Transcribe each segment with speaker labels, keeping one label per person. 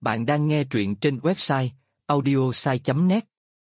Speaker 1: Bạn đang nghe truyện trên website audiosai.net.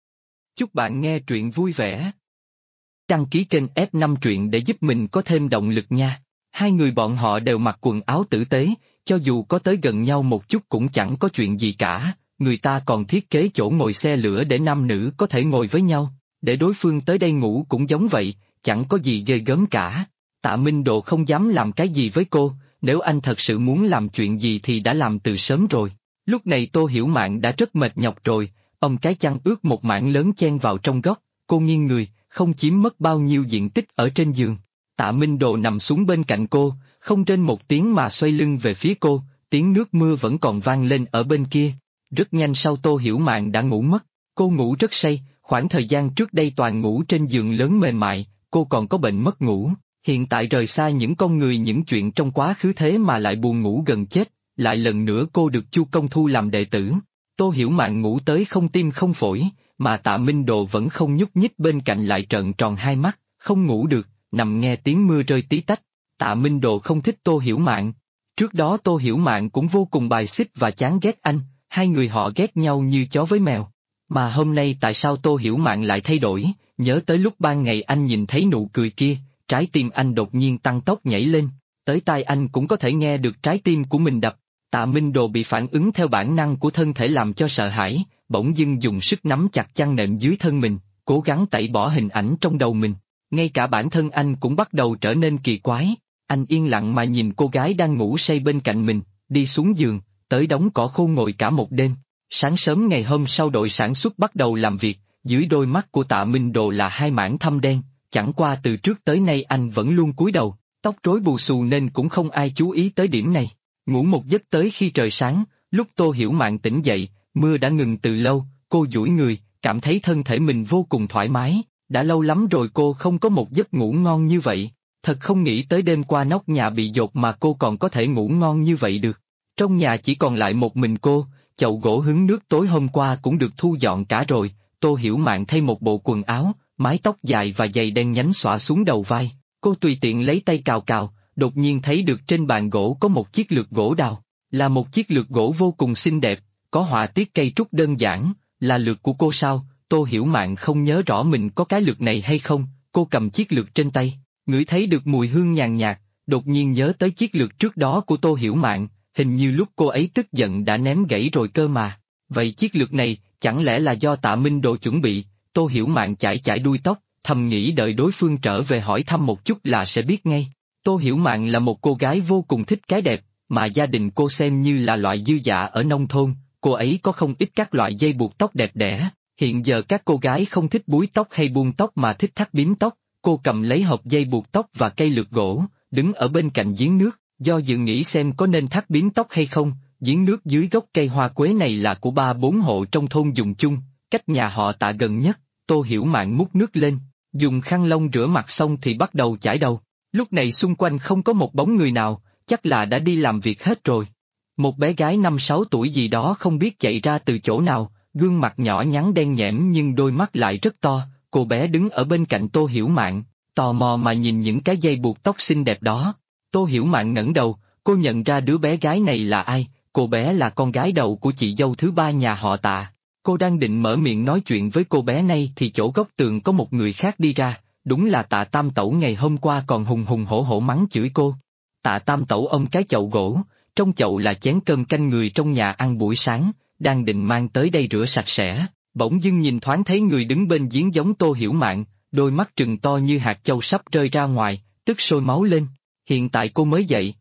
Speaker 1: Chúc bạn nghe truyện vui vẻ. Đăng ký kênh F5 truyện để giúp mình có thêm động lực nha. Hai người bọn họ đều mặc quần áo tử tế, cho dù có tới gần nhau một chút cũng chẳng có chuyện gì cả. Người ta còn thiết kế chỗ ngồi xe lửa để nam nữ có thể ngồi với nhau, để đối phương tới đây ngủ cũng giống vậy, chẳng có gì ghê gớm cả. Tạ Minh Độ không dám làm cái gì với cô, nếu anh thật sự muốn làm chuyện gì thì đã làm từ sớm rồi. Lúc này Tô Hiểu Mạn đã rất mệt nhọc rồi, cái chăn ướt một mảng lớn chen vào trong góc, cô nghiêng người, không chiếm mất bao nhiêu diện tích ở trên giường. Tạ Minh Độ nằm xuống bên cạnh cô, không rên một tiếng mà xoay lưng về phía cô, tiếng nước mưa vẫn còn vang lên ở bên kia. Rất nhanh sau Tô Hiểu Mạn đã ngủ mất, cô ngủ rất say, khoảng thời gian trước đây toàn ngủ trên giường lớn mềm mại, cô còn có bệnh mất ngủ, hiện tại rời xa những con người những chuyện trong quá khứ thế mà lại buồn ngủ gần chết. Lại lần nữa cô được Chu Công thu làm đệ tử. Tô Hiểu Mạn ngủ tới không tim không phổi, mà Tạ Minh Độ vẫn không nhúc nhích bên cạnh lại trợn tròn hai mắt, không ngủ được, nằm nghe tiếng mưa rơi tí tách. Tạ Minh Độ không thích Tô Hiểu Mạn. Trước đó Tô Hiểu Mạn cũng vô cùng bài xích và chán ghét anh, hai người họ ghét nhau như chó với mèo. Mà hôm nay tại sao Tô Hiểu Mạn lại thay đổi, nhớ tới lúc ban ngày anh nhìn thấy nụ cười kia, trái tim anh đột nhiên tăng tốc nhảy lên, tới tai anh cũng có thể nghe được trái tim của mình đập. Tạ Minh Đồ bị phản ứng theo bản năng của thân thể làm cho sợ hãi, bỗng dưng dùng sức nắm chặt chăn nệm dưới thân mình, cố gắng tẩy bỏ hình ảnh trong đầu mình. Ngay cả bản thân anh cũng bắt đầu trở nên kỳ quái, anh yên lặng mà nhìn cô gái đang ngủ say bên cạnh mình, đi xuống giường, tới đống cỏ khô ngồi cả một đêm. Sáng sớm ngày hôm sau đội sản xuất bắt đầu làm việc, dưới đôi mắt của Tạ Minh Đồ là hai mảng thâm đen, chẳng qua từ trước tới nay anh vẫn luôn cúi đầu, tóc rối bù xù nên cũng không ai chú ý tới điểm này. Ngủ một giấc tới khi trời sáng, lúc Tô Hiểu Mạn tỉnh dậy, mưa đã ngừng từ lâu, cô duỗi người, cảm thấy thân thể mình vô cùng thoải mái, đã lâu lắm rồi cô không có một giấc ngủ ngon như vậy, thật không nghĩ tới đêm qua nóc nhà bị dột mà cô còn có thể ngủ ngon như vậy được. Trong nhà chỉ còn lại một mình cô, chậu gỗ hứng nước tối hôm qua cũng được thu dọn cả rồi, Tô Hiểu Mạn thay một bộ quần áo, mái tóc dài và giày đen nhánh xõa xuống đầu vai, cô tùy tiện lấy tay cào cào. Đột nhiên thấy được trên bàn gỗ có một chiếc lược gỗ đào, là một chiếc lược gỗ vô cùng xinh đẹp, có họa tiết cây trúc đơn giản, là lược của cô sao? Tô Hiểu Mạn không nhớ rõ mình có cái lược này hay không, cô cầm chiếc lược trên tay, ngửi thấy được mùi hương nhàn nhạt, đột nhiên nhớ tới chiếc lược trước đó của Tô Hiểu Mạn, hình như lúc cô ấy tức giận đã ném gãy rồi cơ mà, vậy chiếc lược này, chẳng lẽ là do Tạ Minh Đồ chuẩn bị? Tô Hiểu Mạn chải chải đuôi tóc, thầm nghĩ đợi đối phương trở về hỏi thăm một chút là sẽ biết ngay. Tô Hiểu Mạn là một cô gái vô cùng thích cái đẹp, mà gia đình cô xem như là loại dư dả ở nông thôn, cô ấy có không ít các loại dây buộc tóc đẹp đẽ, hiện giờ các cô gái không thích búi tóc hay buông tóc mà thích thắt bím tóc, cô cầm lấy hộp dây buộc tóc và cây lược gỗ, đứng ở bên cạnh giếng nước, do dự nghĩ xem có nên thắt bím tóc hay không, giếng nước dưới gốc cây hoa quế này là của 3-4 hộ trong thôn dùng chung, cách nhà họ Tạ gần nhất, Tô Hiểu Mạn múc nước lên, dùng khăn lông rửa mặt xong thì bắt đầu chải đầu. Lúc này xung quanh không có một bóng người nào, chắc là đã đi làm việc hết rồi. Một bé gái 5-6 tuổi gì đó không biết chạy ra từ chỗ nào, gương mặt nhỏ nhắn đen nhẽm nhưng đôi mắt lại rất to, cô bé đứng ở bên cạnh Tô Hiểu Mạn, tò mò mà nhìn những cái dây buộc tóc xinh đẹp đó. Tô Hiểu Mạn ngẩng đầu, cô nhận ra đứa bé gái này là ai, cô bé là con gái đầu của chị dâu thứ ba nhà họ Tạ. Cô đang định mở miệng nói chuyện với cô bé này thì chỗ góc tường có một người khác đi ra. Đúng là Tạ Tam Tẩu ngày hôm qua còn hùng hùng hổ hổ mắng chửi cô. Tạ Tam Tẩu ôm cái chậu gỗ, trong chậu là chén cơm canh người trong nhà ăn buổi sáng, đang định mang tới đây rửa sạch sẽ, bỗng dưng nhìn thoáng thấy người đứng bên giếng giống Tô Hiểu Mạn, đôi mắt trừng to như hạt châu sắp rơi ra ngoài, tức sôi máu lên. Hiện tại cô mới dậy.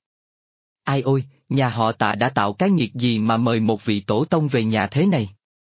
Speaker 1: Ai ôi, nhà họ Tạ đã tạo cái nghiệt gì mà mời một vị tổ tông về nhà thế này?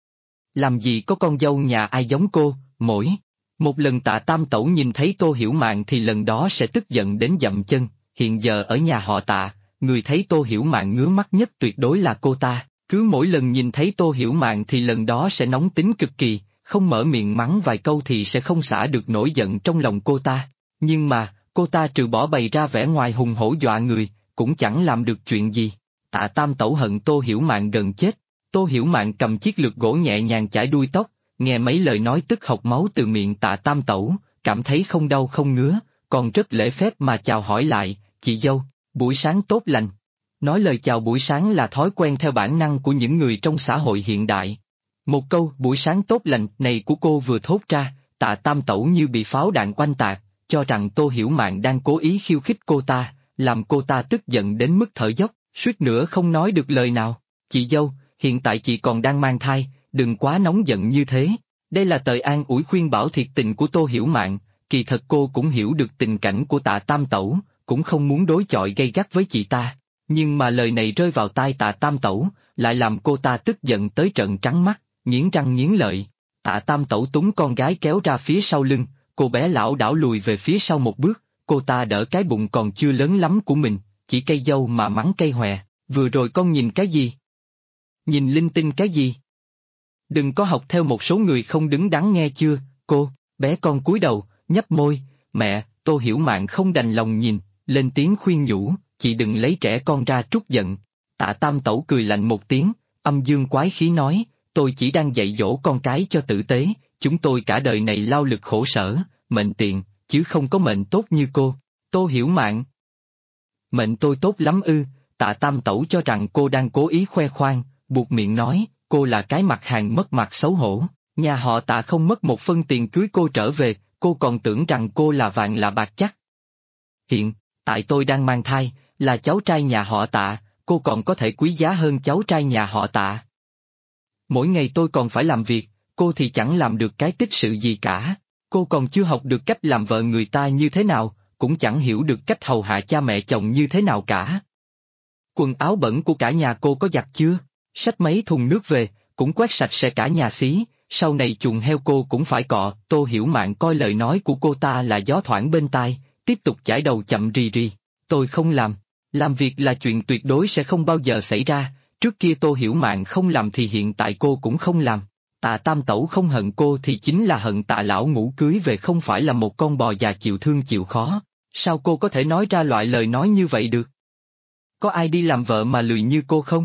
Speaker 1: Làm gì có con dâu nhà ai giống cô, mỗi một lần Tạ Tam Tẩu nhìn thấy Tô Hiểu Mạn thì lần đó sẽ tức giận đến dậm chân, hiện giờ ở nhà họ Tạ, người thấy Tô Hiểu Mạn ngứa mắt nhất tuyệt đối là cô ta, cứ mỗi lần nhìn thấy Tô Hiểu Mạn thì lần đó sẽ nóng tính cực kỳ, không mở miệng mắng vài câu thì sẽ không xả được nổi giận trong lòng cô ta, nhưng mà, cô ta trừ bỏ bày ra vẻ ngoài hùng hổ dọa người, cũng chẳng làm được chuyện gì. Tạ Tam Tẩu hận Tô Hiểu Mạn gần chết, Tô Hiểu Mạn cầm chiếc lược gỗ nhẹ nhàng chải đuôi tóc, nghe mấy lời nói tức hộc máu từ miệng Tạ Tam Tẩu, cảm thấy không đau không ngứa, còn rất lễ phép mà chào hỏi lại, chị dâu, buổi sáng tốt lành. Nói lời chào buổi sáng là thói quen theo bản năng của những người trong xã hội hiện đại. Một câu buổi sáng tốt lành này của cô vừa thốt ra, Tạ Tam Tẩu như bị pháo đạn oanh tạc, cho rằng Tô Hiểu Mạn đang cố ý khiêu khích cô ta, làm cô ta tức giận đến mức thở dốc, suýt nữa không nói được lời nào. Chị dâu, hiện tại chị còn đang mang thai, đừng quá nóng giận như thế. Đây là tờ an ủi khuyên bảo thiệt tình của Tô Hiểu Mạn, kỳ thật cô cũng hiểu được tình cảnh của Tạ Tam Tẩu, cũng không muốn đối chọi gay gắt với chị ta. Nhưng mà lời này rơi vào tai Tạ Tam Tẩu, lại làm cô ta tức giận tới trợn trắng mắt, nghiến răng nghiến lợi. Tạ Tam Tẩu túng con gái kéo ra phía sau lưng, cô bé lảo đảo lùi về phía sau một bước, cô ta đỡ cái bụng còn chưa lớn lắm của mình, chỉ cây dâu mà mắng cây hòe, vừa rồi con nhìn cái gì? Nhìn linh tinh cái gì? Đừng có học theo một số người không đứng đắn nghe chưa, cô, bé con cúi đầu, nhấp môi, mẹ, Tô Hiểu Mạn không đành lòng nhìn, lên tiếng khuyên nhủ, chị đừng lấy trẻ con ra trút giận. Tạ Tam Tẩu cười lạnh một tiếng, âm dương quái khí nói, tôi chỉ đang dạy dỗ con cái cho tử tế, chúng tôi cả đời này lao lực khổ sở, mệnh tiện, chứ không có mệnh tốt như cô. Tô Hiểu Mạn. Mệnh tôi tốt lắm ư? Tạ Tam Tẩu cho rằng cô đang cố ý khoe khoang, buộc miệng nói, cô là cái mặt hàng mất mặt xấu hổ, nhà họ Tạ không mất một phân tiền cưới cô trở về, cô còn tưởng rằng cô là vàng là bạc chắc. Hiện, tại tôi đang mang thai, là cháu trai nhà họ Tạ, cô còn có thể quý giá hơn cháu trai nhà họ Tạ. Mỗi ngày tôi còn phải làm việc, cô thì chẳng làm được cái tích sự gì cả, cô còn chưa học được cách làm vợ người ta như thế nào, cũng chẳng hiểu được cách hầu hạ cha mẹ chồng như thế nào cả. Quần áo bẩn của cả nhà cô có giặt chưa? Xách mấy thùng nước về, cũng quét sạch sẽ cả nhà xí, sau này chuồng heo cô cũng phải cọ. Tô Hiểu Mạn coi lời nói của cô ta là gió thoảng bên tai, tiếp tục chải đầu chậm rì rì. Tôi không làm việc là chuyện tuyệt đối sẽ không bao giờ xảy ra, trước kia Tô Hiểu Mạn không làm thì hiện tại cô cũng không làm. Tạ Tam Tẩu không hận cô thì chính là hận Tạ lão ngũ cưới về không phải là một con bò già chịu thương chịu khó, sao cô có thể nói ra loại lời nói như vậy được? Có ai đi làm vợ mà lười như cô không?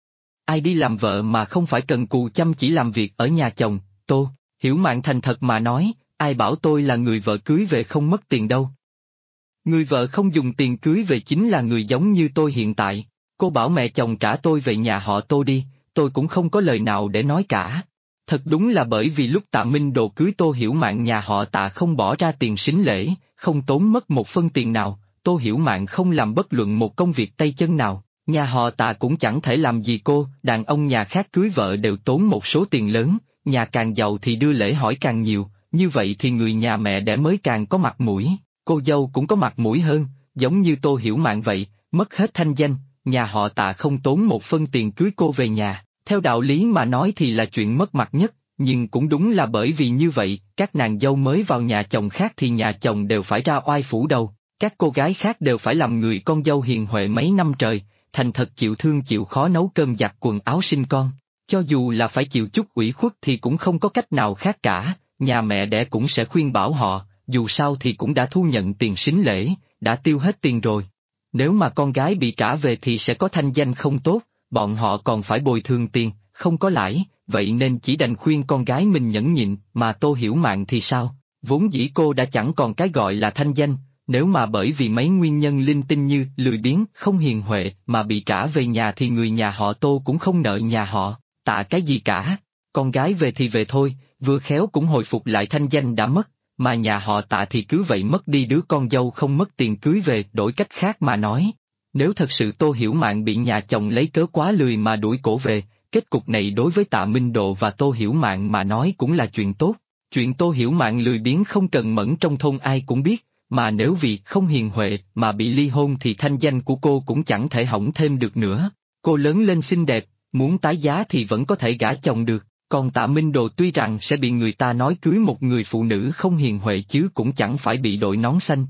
Speaker 1: Ai đi làm vợ mà không phải cần cù chăm chỉ làm việc ở nhà chồng? Tô Hiểu Mạn thành thật mà nói, ai bảo tôi là người vợ cưới về không mất tiền đâu. Người vợ không dùng tiền cưới về chính là người giống như tôi hiện tại, cô bảo mẹ chồng trả tôi về nhà họ Tô đi, tôi cũng không có lời nào để nói cả. Thật đúng là bởi vì lúc Tạ Minh Đồ cưới Tô Hiểu Mạn nhà họ Tạ không bỏ ra tiền sính lễ, không tốn mất một phân tiền nào, Tô Hiểu Mạn không làm bất luận một công việc tay chân nào, nhà họ Tạ cũng chẳng thể làm gì cô, đàn ông nhà khác cưới vợ đều tốn một số tiền lớn, nhà càng giàu thì đưa lễ hỏi càng nhiều, như vậy thì người nhà mẹ đẻ mới càng có mặt mũi, cô dâu cũng có mặt mũi hơn, giống như Tô Hiểu Mạn vậy, mất hết thanh danh, nhà họ Tạ không tốn một phân tiền cưới cô về nhà. Theo đạo lý mà nói thì là chuyện mất mặt nhất, nhưng cũng đúng là bởi vì như vậy, các nàng dâu mới vào nhà chồng khác thì nhà chồng đều phải ra oai phủ đầu, các cô gái khác đều phải làm người con dâu hiền huệ mấy năm trời, thành thật chịu thương chịu khó nấu cơm giặt quần áo sinh con. Cho dù là phải chịu chút ủy khuất thì cũng không có cách nào khác cả, nhà mẹ đẻ cũng sẽ khuyên bảo họ, dù sao thì cũng đã thu nhận tiền sính lễ, đã tiêu hết tiền rồi. Nếu mà con gái bị trả về thì sẽ có thanh danh không tốt. Bọn họ còn phải bồi thường tiền, không có lãi, vậy nên chỉ đành khuyên con gái mình nhẫn nhịn, mà Tô Hiểu Mạn thì sao? Vốn dĩ cô đã chẳng còn cái gọi là thanh danh, nếu mà bởi vì mấy nguyên nhân linh tinh như lười biếng, không hiền huệ mà bị trả về nhà thì người nhà họ Tô cũng không nợ nhà họ Tạ cái gì cả. Con gái về thì về thôi, vừa khéo cũng hồi phục lại thanh danh đã mất, mà nhà họ Tạ thì cứ vậy mất đi đứa con dâu không mất tiền cưới về. Đổi cách khác mà nói, nếu thật sự Tô Hiểu Mạn bị nhà chồng lấy cớ quá lười mà đuổi cổ về, kết cục này đối với Tạ Minh Độ và Tô Hiểu Mạn mà nói cũng là chuyện tốt. Chuyện Tô Hiểu Mạn lười biếng không cần mẫn trong thôn ai cũng biết, mà nếu vì không hiền huệ mà bị ly hôn thì thanh danh của cô cũng chẳng thể hỏng thêm được nữa. Cô lớn lên xinh đẹp, muốn tái giá thì vẫn có thể gả chồng được, còn Tạ Minh Đồ tuy rằng sẽ bị người ta nói cưới một người phụ nữ không hiền huệ chứ cũng chẳng phải bị đội nón xanh.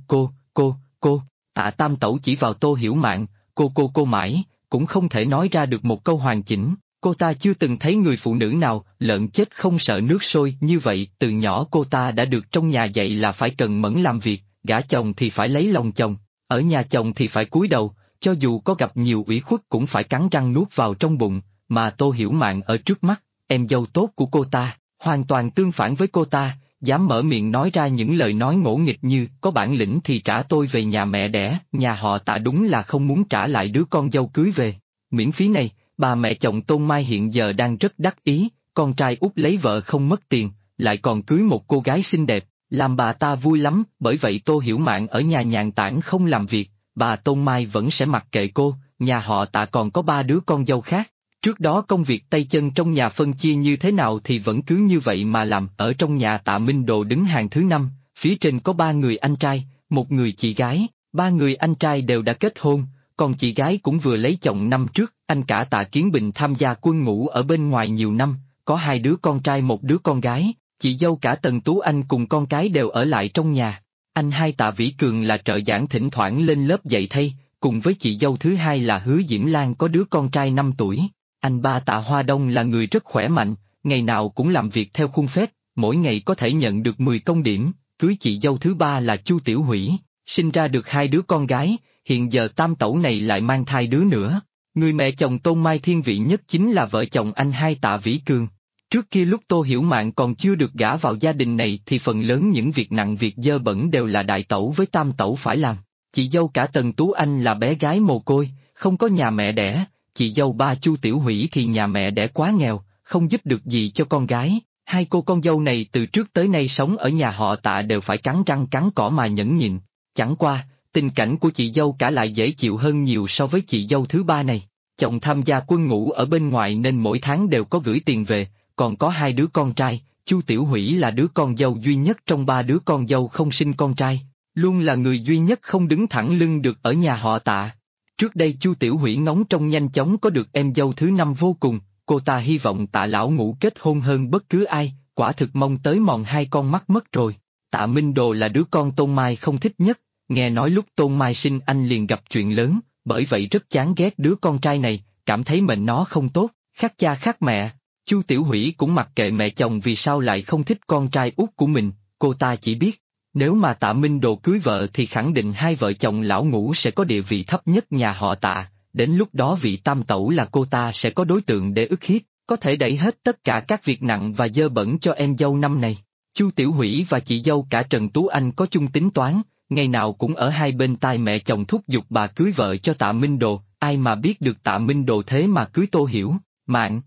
Speaker 1: Cô, Tạ Tam Tẩu chỉ vào Tô Hiểu Mạn, cô mãi, cũng không thể nói ra được một câu hoàn chỉnh. Cô ta chưa từng thấy người phụ nữ nào lợn chết không sợ nước sôi như vậy. Từ nhỏ cô ta đã được trong nhà dạy là phải cần mẫn làm việc, gả chồng thì phải lấy lòng chồng, ở nhà chồng thì phải cúi đầu, cho dù có gặp nhiều ủy khuất cũng phải cắn răng nuốt vào trong bụng. Mà Tô Hiểu Mạn ở trước mắt, em dâu tốt của cô ta, hoàn toàn tương phản với cô ta, dám mở miệng nói ra những lời nói ngỗ nghịch như có bản lĩnh thì trả tôi về nhà mẹ đẻ, nhà họ Tạ đúng là không muốn trả lại đứa con dâu cưới về. Miễn phí này, bà mẹ chồng Tôn Mai hiện giờ đang rất đắc ý, con trai út lấy vợ không mất tiền, lại còn cưới một cô gái xinh đẹp, làm bà ta vui lắm, bởi vậy Tô Hiểu Mạn ở nhà nhàn tản không làm việc, bà Tôn Mai vẫn sẽ mặc kệ cô, nhà họ Tạ còn có 3 đứa con dâu khác. Trước đó công việc tay chân trong nhà phân chia như thế nào thì vẫn cứ như vậy mà làm. Ở trong nhà Tạ Minh Đồ đứng hàng thứ 5, phía trên có 3 người anh trai, 1 người chị gái, 3 người anh trai đều đã kết hôn, còn chị gái cũng vừa lấy chồng năm trước. Anh cả Tạ Kiến Bình tham gia quân ngũ ở bên ngoài nhiều năm, có 2 đứa con trai 1 đứa con gái, chị dâu cả Tần Tú Anh cùng con cái đều ở lại trong nhà. Anh hai Tạ Vĩ Cường là trợ giảng thỉnh thoảng lên lớp dạy thay, cùng với chị dâu thứ hai là Hứa Diễm Lan có đứa con trai 5 tuổi. Anh ba Tạ Hoa Đông là người rất khỏe mạnh, ngày nào cũng làm việc theo khuôn phép, mỗi ngày có thể nhận được 10 công điểm. Cưới chị dâu thứ 3 là Chu Tiểu Hủy, sinh ra được 2 đứa con gái, hiện giờ tam tẩu này lại mang thai đứa nữa. Người mẹ chồng Tôn Mai thiên vị nhất chính là vợ chồng anh hai Tạ Vĩ Cường. Trước kia lúc Tô Hiểu Mạn còn chưa được gả vào gia đình này thì phần lớn những việc nặng việc dơ bẩn đều là đại tẩu với tam tẩu phải làm. Chị dâu cả Tần Tú Anh là bé gái mồ côi, không có nhà mẹ đẻ, chị dâu ba Chu Tiểu Hủy thì nhà mẹ đẻ quá nghèo, không giúp được gì cho con gái. 2 cô con dâu này từ trước tới nay sống ở nhà họ Tạ đều phải cắn răng cắn cỏ mà nhẫn nhịn. Chẳng qua, tình cảnh của chị dâu cả lại dễ chịu hơn nhiều so với chị dâu thứ 3 này. Chồng tham gia quân ngũ ở bên ngoài nên mỗi tháng đều có gửi tiền về, còn có 2 đứa con trai. Chu Tiểu Hủy là đứa con dâu duy nhất trong 3 đứa con dâu không sinh con trai, luôn là người duy nhất không đứng thẳng lưng được ở nhà họ Tạ. Trước đây Chu Tiểu Hủy ngóng trông nhanh chóng có được em dâu thứ 5 vô cùng, cô ta hy vọng Tạ lão ngũ kết hôn hơn bất cứ ai, quả thực mong tới mòn 2 con mắt mất rồi. Tạ Minh Đồ là đứa con Tôn Mai không thích nhất, nghe nói lúc Tôn Mai sinh anh liền gặp chuyện lớn, bởi vậy rất chán ghét đứa con trai này, cảm thấy mệnh nó không tốt, khác cha khác mẹ. Chu Tiểu Hủy cũng mặc kệ mẹ chồng vì sao lại không thích con trai út của mình, cô ta chỉ biết, nếu mà Tạ Minh Đồ cưới vợ thì khẳng định 2 vợ chồng lão ngũ sẽ có địa vị thấp nhất nhà họ Tạ, đến lúc đó vị tam tẩu là cô ta sẽ có đối tượng để ức hiếp, có thể đẩy hết tất cả các việc nặng và dơ bẩn cho em dâu năm này. Chu Tiểu Hủy và chị dâu cả Trần Tú Anh có chung tính toán, ngày nào cũng ở hai bên tai mẹ chồng thúc giục bà cưới vợ cho Tạ Minh Đồ, ai mà biết được Tạ Minh Đồ thế mà cưới Tô Hiểu Mạn.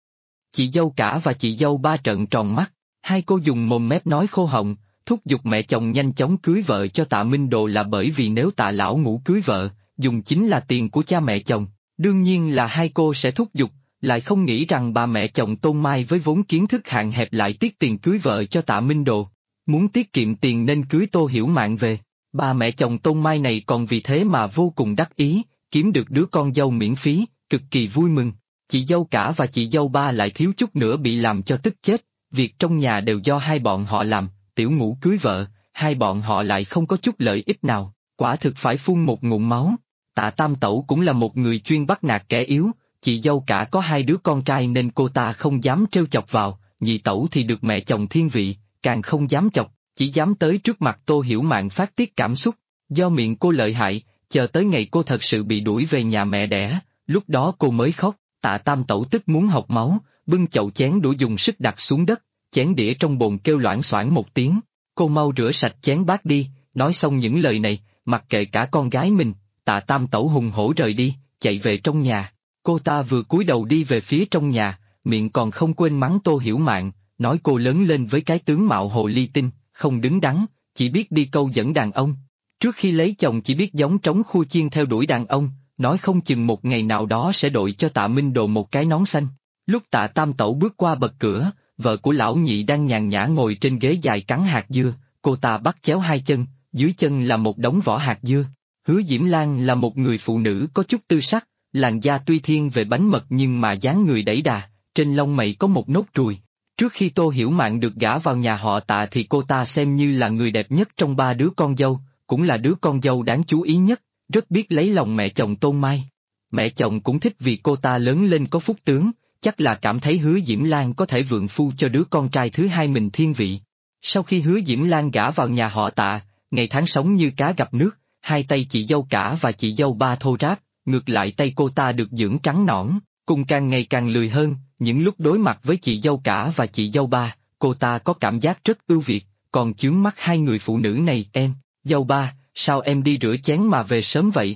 Speaker 1: Chị dâu cả và chị dâu ba trợn tròn mắt, 2 cô dùng mồm mép nói khô họng, thúc giục mẹ chồng nhanh chóng cưới vợ cho Tạ Minh Đồ là bởi vì nếu Tạ lão ngũ cưới vợ, dùng chính là tiền của cha mẹ chồng, đương nhiên là 2 cô sẽ thúc giục, lại không nghĩ rằng bà mẹ chồng Tôn Mai với vốn kiến thức hạn hẹp lại tiếc tiền cưới vợ cho Tạ Minh Đồ, muốn tiết kiệm tiền nên cưới Tô Hiểu Mạn về. Bà mẹ chồng Tôn Mai này còn vì thế mà vô cùng đắc ý, kiếm được đứa con dâu miễn phí, cực kỳ vui mừng. Chị dâu cả và chị dâu ba lại thiếu chút nữa bị làm cho tức chết, việc trong nhà đều do 2 bọn họ làm, Tiểu Ngũ cưới vợ, 2 bọn họ lại không có chút lợi ích nào, quả thực phải phun một ngụm máu. Tạ Tam Tẩu cũng là một người chuyên bắt nạt kẻ yếu, chị dâu cả có 2 đứa con trai nên cô ta không dám trêu chọc vào, nhị tẩu thì được mẹ chồng thiên vị, càng không dám chọc, chỉ dám tới trước mặt Tô Hiểu Mạn phát tiết cảm xúc, do miệng cô lợi hại, chờ tới ngày cô thật sự bị đuổi về nhà mẹ đẻ, lúc đó cô mới khóc. Tạ Tam Tẩu tức muốn học máu, bưng chậu chén đũa dùng sức đặt xuống đất, chén đĩa trong bồn kêu loảng xoảng một tiếng, cô mau rửa sạch chén bát đi. Nói xong những lời này, mặc kệ cả con gái mình, Tạ Tam Tẩu hùng hổ rời đi, chạy về trong nhà. Cô ta vừa cúi đầu đi về phía trong nhà, miệng còn không quên mắng Tô Hiểu Mạn, nói cô lớn lên với cái tướng mạo hồ ly tinh, không đứng đắn, chỉ biết đi câu dẫn đàn ông. Trước khi lấy chồng chỉ biết giống trống khua chiên theo đuổi đàn ông, nói không chừng một ngày nào đó sẽ đội cho Tạ Minh Đồ một cái nón xanh. Lúc Tạ Tam Tẩu bước qua bậc cửa, vợ của lão nhị đang nhàn nhã ngồi trên ghế dài cắn hạt dưa, cô ta bắt chéo 2 chân, dưới chân là một đống vỏ hạt dưa. Hứa Diễm Lan là một người phụ nữ có chút tư sắc, làn da tuy thiên về bánh mật nhưng mà dáng người đẩy đà, trên lông mày có một nốt ruồi. Trước khi Tô Hiểu Mạn được gả vào nhà họ Tạ thì cô ta xem như là người đẹp nhất trong 3 đứa con dâu, cũng là đứa con dâu đáng chú ý nhất, rất biết lấy lòng mẹ chồng Tôn Mai. Mẹ chồng cũng thích vì cô ta lớn lên có phúc tướng, chắc là cảm thấy Hứa Diễm Lan có thể vượng phu cho đứa con trai thứ 2 mình thiên vị. Sau khi Hứa Diễm Lan gả vào nhà họ Tạ, ngày tháng sống như cá gặp nước, 2 tay chị dâu cả và chị dâu ba thô ráp, ngược lại tay cô ta được dưỡng trắng nõn, cùng càng ngày càng lười hơn. Những lúc đối mặt với chị dâu cả và chị dâu ba, cô ta có cảm giác rất ưu việt, còn chướng mắt hai người phụ nữ này. Em, dâu ba, sao em đi rửa chén mà về sớm vậy?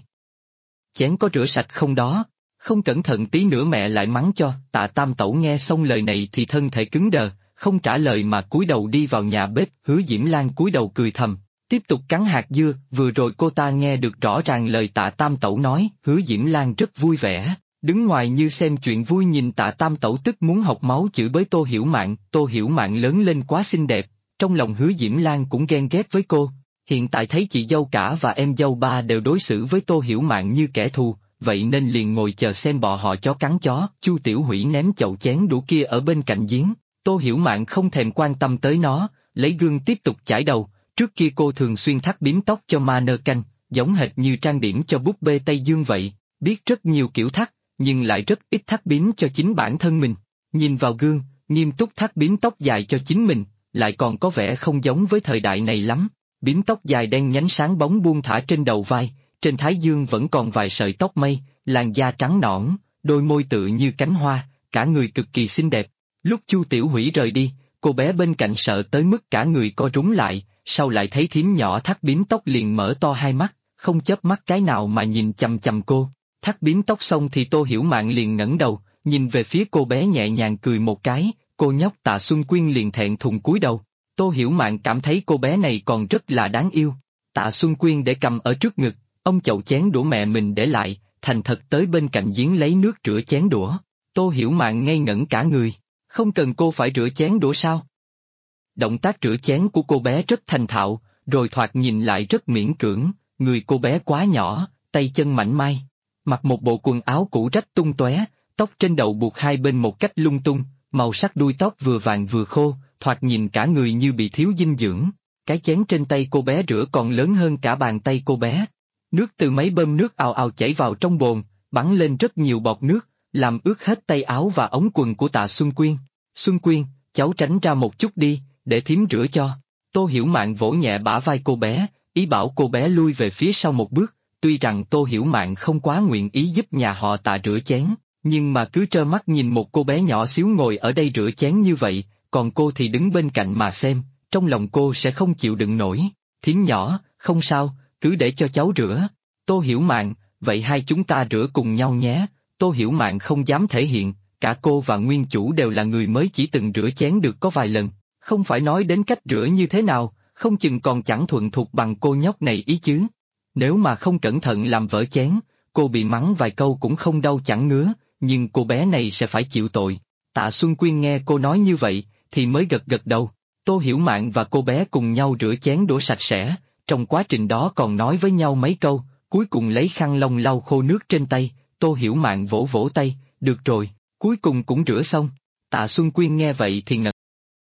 Speaker 1: Chén có rửa sạch không đó? Không cẩn thận tí nữa mẹ lại mắng cho. Tạ Tam Tẩu nghe xong lời này thì thân thể cứng đờ, không trả lời mà cúi đầu đi vào nhà bếp. Hứa Diễm Lan cúi đầu cười thầm, tiếp tục cắn hạt dưa. Vừa rồi cô ta nghe được rõ ràng lời Tạ Tam Tẩu nói. Hứa Diễm Lan rất vui vẻ, đứng ngoài như xem chuyện vui, nhìn Tạ Tam Tẩu tức muốn học máu chửi bới Tô Hiểu Mạn. Tô Hiểu Mạn lớn lên quá xinh đẹp, trong lòng Hứa Diễm Lan cũng ghen ghét với cô. Hiện tại thấy chị dâu cả và em dâu ba đều đối xử với Tô Hiểu Mạn như kẻ thù, vậy nên liền ngồi chờ xem bọ họ chó cắn chó. Chu Tiểu Hủy ném chậu chén đũa kia ở bên cạnh giếng, Tô Hiểu Mạn không thèm quan tâm tới nó, lấy gương tiếp tục chải đầu. Trước kia cô thường xuyên thắt bím tóc cho Ma Nơ Canh, giống hệt như trang điểm cho búp bê Tây Dương vậy, biết rất nhiều kiểu thắt, nhưng lại rất ít thắt bím cho chính bản thân mình. Nhìn vào gương, nghiêm túc thắt bím tóc dài cho chính mình, lại còn có vẻ không giống với thời đại này lắm. Bím tóc dài đen nhánh sáng bóng buông thả trên đầu vai, trên thái dương vẫn còn vài sợi tóc mây, làn da trắng nõn, đôi môi tựa như cánh hoa, cả người cực kỳ xinh đẹp. Lúc Chu Tiểu Hủy rời đi, cô bé bên cạnh sợ tới mức cả người co rúm lại, sau lại thấy thím nhỏ thắt bím tóc liền mở to hai mắt, không chớp mắt cái nào mà nhìn chằm chằm cô. Thắt bím tóc xong thì Tô Hiểu Mạn liền ngẩng đầu, nhìn về phía cô bé nhẹ nhàng cười một cái. Cô nhóc Tạ Xuân Quyên liền thẹn thùng cúi đầu. Tô Hiểu Mạn cảm thấy cô bé này còn rất là đáng yêu. Tạ Xuân Quyên để cầm ở trước ngực, ông chậu chén đũa mẹ mình để lại, thành thật tới bên cạnh giếng lấy nước rửa chén đũa. Tô Hiểu Mạn ngây ngẩn cả người, không cần cô phải rửa chén đũa sao? Động tác rửa chén của cô bé rất thành thạo, rồi thoạt nhìn lại rất miễn cưỡng. Người cô bé quá nhỏ, tay chân mảnh mai, mặc một bộ quần áo cũ rách tung tóe, tóc trên đầu buộc hai bên một cách lung tung, màu sắc đuôi tóc vừa vàng vừa khô, thoạt nhìn cả người như bị thiếu dinh dưỡng. Cái chén trên tay cô bé rửa còn lớn hơn cả bàn tay cô bé. Nước từ máy bơm nước ào ào chảy vào trong bồn, bắn lên rất nhiều bọt nước, làm ướt hết tay áo và ống quần của Tạ Xuân Quyên. Xuân Quyên, cháu tránh ra một chút đi, để thím rửa cho. Tô Hiểu Mạn vỗ nhẹ bả vai cô bé, ý bảo cô bé lui về phía sau một bước. Tuy rằng Tô Hiểu Mạn không quá nguyện ý giúp nhà họ Tạ rửa chén, nhưng mà cứ trơ mắt nhìn một cô bé nhỏ xíu ngồi ở đây rửa chén như vậy, còn cô thì đứng bên cạnh mà xem, trong lòng cô sẽ không chịu đựng nổi. Thím nhỏ, không sao, cứ để cho cháu rửa. Tô Hiểu Mạn, vậy hai chúng ta rửa cùng nhau nhé. Tô Hiểu Mạn không dám thể hiện, cả cô và nguyên chủ đều là người mới chỉ từng rửa chén được có vài lần, không phải nói đến cách rửa như thế nào, không chừng còn chẳng thuận thuộc bằng cô nhóc này ý chứ. Nếu mà không cẩn thận làm vỡ chén, cô bị mắng vài câu cũng không đau chẳng ngứa, nhưng cô bé này sẽ phải chịu tội. Tạ Xuân Quyên nghe cô nói như vậy, thì mới gật gật đầu. Tô Hiểu Mạn và cô bé cùng nhau rửa chén đũa sạch sẽ, trong quá trình đó còn nói với nhau mấy câu, cuối cùng lấy khăn lông lau khô nước trên tay. Tô Hiểu Mạn vỗ vỗ tay, được rồi, cuối cùng cũng rửa xong. Tạ Xuân Quyên nghe vậy thì ngẩn.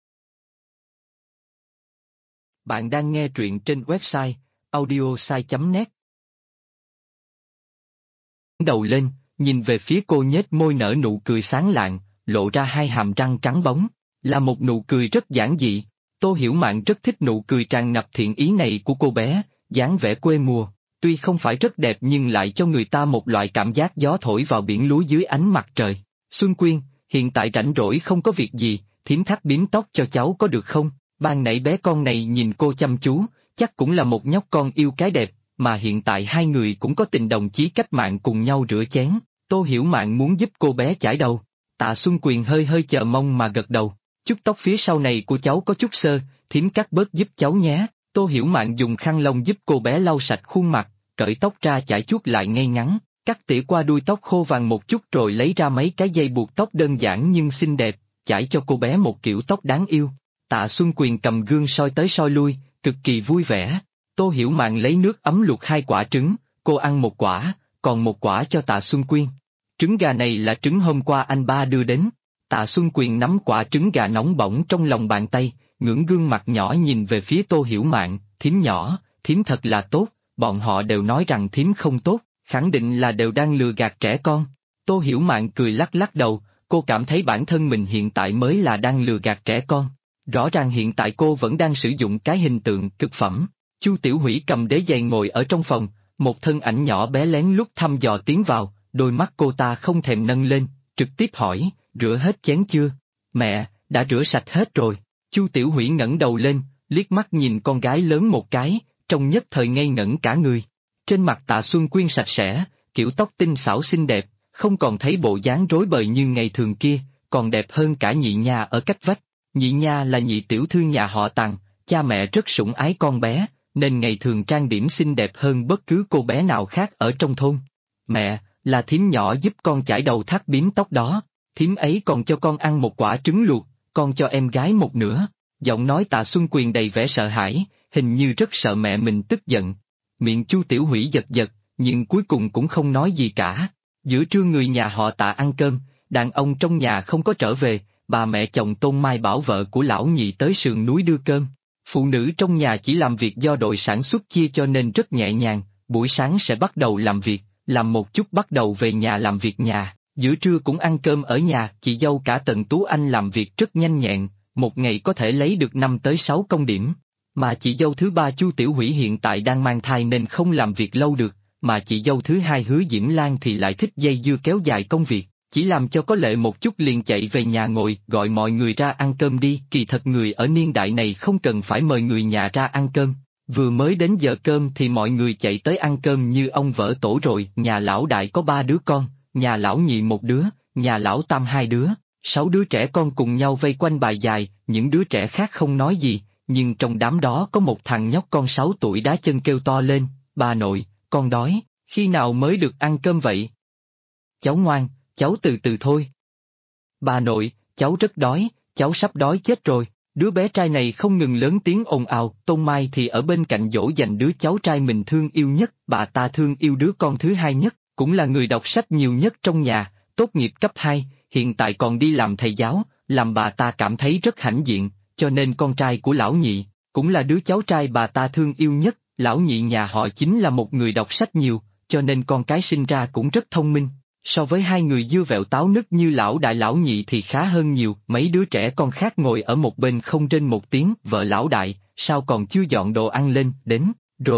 Speaker 1: Bạn đang nghe truyện trên website audiosai.net. Đầu lên, nhìn về phía cô nhếch môi nở nụ cười sáng lạng, lộ ra hai hàm răng trắng bóng, là một nụ cười rất giản dị. Tô Hiểu Mạn rất thích nụ cười tràn ngập thiện ý này của cô bé, dáng vẻ quê mùa, tuy không phải rất đẹp nhưng lại cho người ta một loại cảm giác gió thổi vào biển lúa dưới ánh mặt trời. Xuân Quyên, hiện tại rảnh rỗi không có việc gì, thím thắt bím tóc cho cháu có được không? Ban nãy bé con này nhìn cô chăm chú, chắc cũng là một nhóc con yêu cái đẹp, mà hiện tại hai người cũng có tình đồng chí cách mạng cùng nhau rửa chén. Tô Hiểu Mạn muốn giúp cô bé chải đầu. Tạ Xuân Quyền hơi hơi chờ mong mà gật đầu. Chút tóc phía sau này của cháu có chút sơ, thím cắt bớt giúp cháu nhé. Tô Hiểu Mạn dùng khăn lông giúp cô bé lau sạch khuôn mặt, cởi tóc ra chải chuốt lại ngay ngắn, cắt tỉa qua đuôi tóc khô vàng một chút rồi lấy ra mấy cái dây buộc tóc đơn giản nhưng xinh đẹp, chải cho cô bé một kiểu tóc đáng yêu. Tạ Xuân Quyền cầm gương soi tới soi lui, cực kỳ vui vẻ. Tô Hiểu Mạn lấy nước ấm luộc 2 quả trứng, cô ăn 1 quả, còn 1 quả cho Tạ Xuân Quyên. Trứng gà này là trứng hôm qua anh ba đưa đến. Tạ Xuân Quyền nắm quả trứng gà nóng bỏng trong lòng bàn tay, ngẩng gương mặt nhỏ nhìn về phía Tô Hiểu Mạn, thím nhỏ, thím thật là tốt, bọn họ đều nói rằng thím không tốt, khẳng định là đều đang lừa gạt trẻ con. Tô Hiểu Mạn cười lắc lắc đầu, cô cảm thấy bản thân mình hiện tại mới là đang lừa gạt trẻ con. Rõ ràng hiện tại cô vẫn đang sử dụng cái hình tượng cực phẩm. Chu Tiểu Hủy cầm đế giày ngồi ở trong phòng, một thân ảnh nhỏ bé lén lút thăm dò tiến vào, đôi mắt cô ta không thèm nâng lên, trực tiếp hỏi, rửa hết chén chưa? Mẹ, đã rửa sạch hết rồi. Chu Tiểu Hủy ngẩng đầu lên, liếc mắt nhìn con gái lớn một cái, trong nhất thời ngây ngẩn cả người. Trên mặt Tạ Xuân Quyên sạch sẽ, kiểu tóc tinh xảo xinh đẹp, không còn thấy bộ dáng rối bời như ngày thường kia, còn đẹp hơn cả nhị nha ở cách vách. Nhị nha là nhị tiểu thư nhà họ Tằng, cha mẹ rất sủng ái con bé, nên ngày thường trang điểm xinh đẹp hơn bất cứ cô bé nào khác ở trong thôn. Mẹ, là thím nhỏ giúp con chải đầu thắt bím tóc đó, thím ấy còn cho con ăn một quả trứng luộc, con cho em gái một nửa. Giọng nói Tạ Xuân Quyền đầy vẻ sợ hãi, hình như rất sợ mẹ mình tức giận. Miệng Chu Tiểu Hủy giật giật, nhưng cuối cùng cũng không nói gì cả. Giữa trưa người nhà họ Tạ ăn cơm, đàn ông trong nhà không có trở về, bà mẹ chồng Tôn Mai bảo vợ của lão nhị tới sườn núi đưa cơm. Phụ nữ trong nhà chỉ làm việc do đội sản xuất chia cho nên rất nhẹ nhàng, buổi sáng sẽ bắt đầu làm việc, làm một chút bắt đầu về nhà làm việc nhà, giữa trưa cũng ăn cơm ở nhà. Chị dâu cả Tần Tú Anh làm việc rất nhanh nhẹn, một ngày có thể lấy được 5 tới 6 công điểm. Mà chị dâu thứ ba Chu Tiểu Hủy hiện tại đang mang thai nên không làm việc lâu được, mà chị dâu thứ hai Hứa Diễm Lan thì lại thích dây dưa kéo dài công việc, chỉ làm cho có lệ một chút liền chạy về nhà ngồi gọi mọi người ra ăn cơm đi. Kỳ thật người ở niên đại này không cần phải mời người nhà ra ăn cơm, vừa mới đến giờ cơm thì mọi người chạy tới ăn cơm như ông vỡ tổ rồi. Nhà lão đại có 3 đứa con, nhà lão nhị 1 đứa, nhà lão tam 2 đứa, 6 đứa trẻ con cùng nhau vây quanh bài dài. Những đứa trẻ khác không nói gì, nhưng trong đám đó có một thằng nhóc con 6 tuổi đá chân kêu to lên, bà nội, con đói, khi nào mới được ăn cơm vậy? Cháu ngoan, cháu từ từ thôi. Bà nội, cháu rất đói, cháu sắp đói chết rồi. Đứa bé trai này không ngừng lớn tiếng ồn ào. Tôn Mai thì ở bên cạnh dỗ dành đứa cháu trai mình thương yêu nhất. Bà ta thương yêu đứa con thứ hai nhất, cũng là người đọc sách nhiều nhất trong nhà, tốt nghiệp cấp 2, hiện tại còn đi làm thầy giáo, làm bà ta cảm thấy rất hãnh diện. Cho nên con trai của lão nhị, cũng là đứa cháu trai bà ta thương yêu nhất. Lão nhị nhà họ chính là một người đọc sách nhiều, cho nên con cái sinh ra cũng rất thông minh. So với hai người dưa vẹo táo nứt như lão đại lão nhị thì khá hơn nhiều. Mấy đứa trẻ con khác ngồi ở một bên không rên một tiếng. Vợ lão đại, sao còn chưa dọn đồ ăn lên? Đến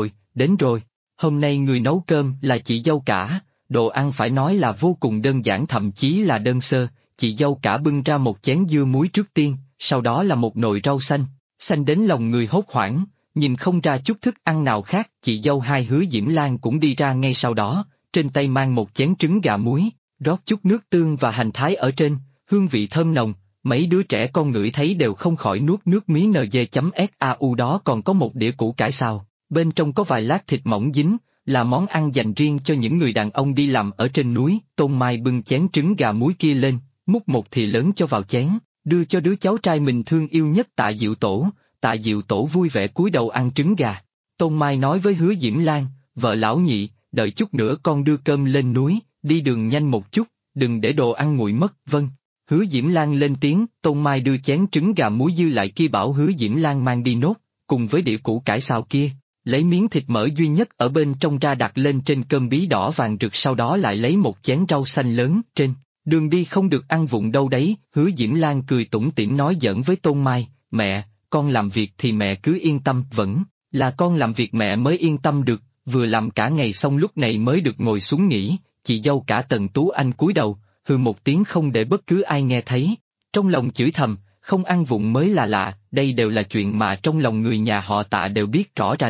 Speaker 1: rồi. Hôm nay người nấu cơm là chị dâu cả. Đồ ăn phải nói là vô cùng đơn giản, thậm chí là đơn sơ. Chị dâu cả bưng ra một chén dưa muối trước tiên, sau đó là một nồi rau xanh, xanh đến lòng người hốt hoảng, nhìn không ra chút thức ăn nào khác. Chị dâu hai Hứa Diễm Lan cũng đi ra ngay sau đó, trên tay mang một chén trứng gà muối, rót chút nước tương và hành thái ở trên, hương vị thơm nồng. Mấy đứa trẻ con ngửi thấy đều không khỏi nuốt nước miếng. NG.SAU đó còn có một đĩa củ cải xào, bên trong có vài lát thịt mỏng dính, là món ăn dành riêng cho những người đàn ông đi làm ở trên núi. Tôn Mai bưng chén trứng gà muối kia lên, múc một thìa lớn cho vào chén, đưa cho đứa cháu trai mình thương yêu nhất Tạ Diệu Tổ. Tạ Diệu Tổ vui vẻ cúi đầu ăn trứng gà. Tôn Mai nói với Hứa Diễm Lan, vợ lão nhị, đợi chút nữa con đưa cơm lên núi, đi đường nhanh một chút, đừng để đồ ăn nguội mất. Vâng. Hứa Diễm Lan lên tiếng. Tôn Mai đưa chén trứng gà muối dư lại kia bảo Hứa Diễm Lan mang đi nốt, cùng với đĩa củ cải xào kia, lấy miếng thịt mỡ duy nhất ở bên trong ra đặt lên trên cơm bí đỏ vàng rực, sau đó lại lấy một chén rau xanh lớn. Trên đường đi không được ăn vụng đâu đấy. Hứa Diễm Lan cười tủm tỉm nói giỡn với Tôn Mai, mẹ, con làm việc thì mẹ cứ yên tâm, vẫn là con làm việc mẹ mới yên tâm được, vừa làm cả ngày xong lúc này mới được ngồi xuống nghỉ. Chị dâu cả Tần Tú Anh cúi đầu, hừ một tiếng không để bất cứ ai nghe thấy, trong lòng chửi thầm, không ăn vụng mới là lạ. Đây đều là chuyện mà trong lòng người nhà họ Tạ đều biết rõ ra.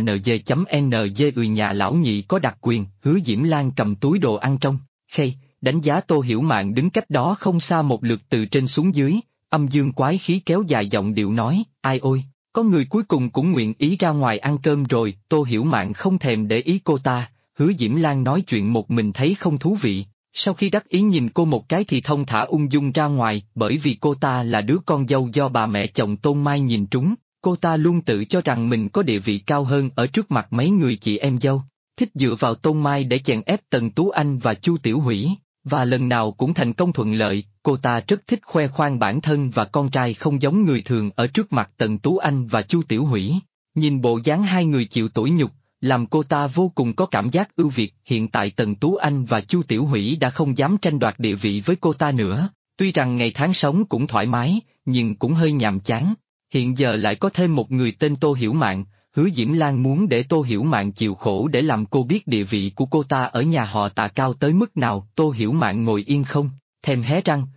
Speaker 1: NG.NG nhà lão nhị có đặc quyền. Hứa Diễm Lan cầm túi đồ ăn trong khay, đánh giá Tô Hiểu Mạn đứng cách đó không xa một lượt từ trên xuống dưới, âm dương quái khí kéo dài giọng điệu nói, ai ôi, có người cuối cùng cũng nguyện ý ra ngoài ăn cơm rồi. Tô Hiểu Mạn không thèm để ý cô ta. Hứa Diễm Lan nói chuyện một mình thấy không thú vị, sau khi đắc ý nhìn cô một cái thì thông thả ung dung ra ngoài. Bởi vì cô ta là đứa con dâu do bà mẹ chồng Tôn Mai nhìn trúng, cô ta luôn tự cho rằng mình có địa vị cao hơn ở trước mặt mấy người chị em dâu, thích dựa vào Tôn Mai để chèn ép Tần Tú Anh và Chu Tiểu Hủy, và lần nào cũng thành công thuận lợi. Cô ta rất thích khoe khoang bản thân và con trai không giống người thường ở trước mặt Tần Tú Anh và Chu Tiểu Hủy. Nhìn bộ dáng hai người chịu tủi nhục, làm cô ta vô cùng có cảm giác ưu việt. Hiện tại Tần Tú Anh và Chu Tiểu Hủy đã không dám tranh đoạt địa vị với cô ta nữa. Tuy rằng ngày tháng sống cũng thoải mái, nhưng cũng hơi nhàm chán. Hiện giờ lại có thêm một người tên Tô Hiểu Mạn. Hứa Diễm Lan muốn để Tô Hiểu Mạn chịu khổ để làm cô biết địa vị của cô ta ở nhà họ Tạ cao tới mức nào. Tô Hiểu Mạn ngồi yên không thèm hé răng,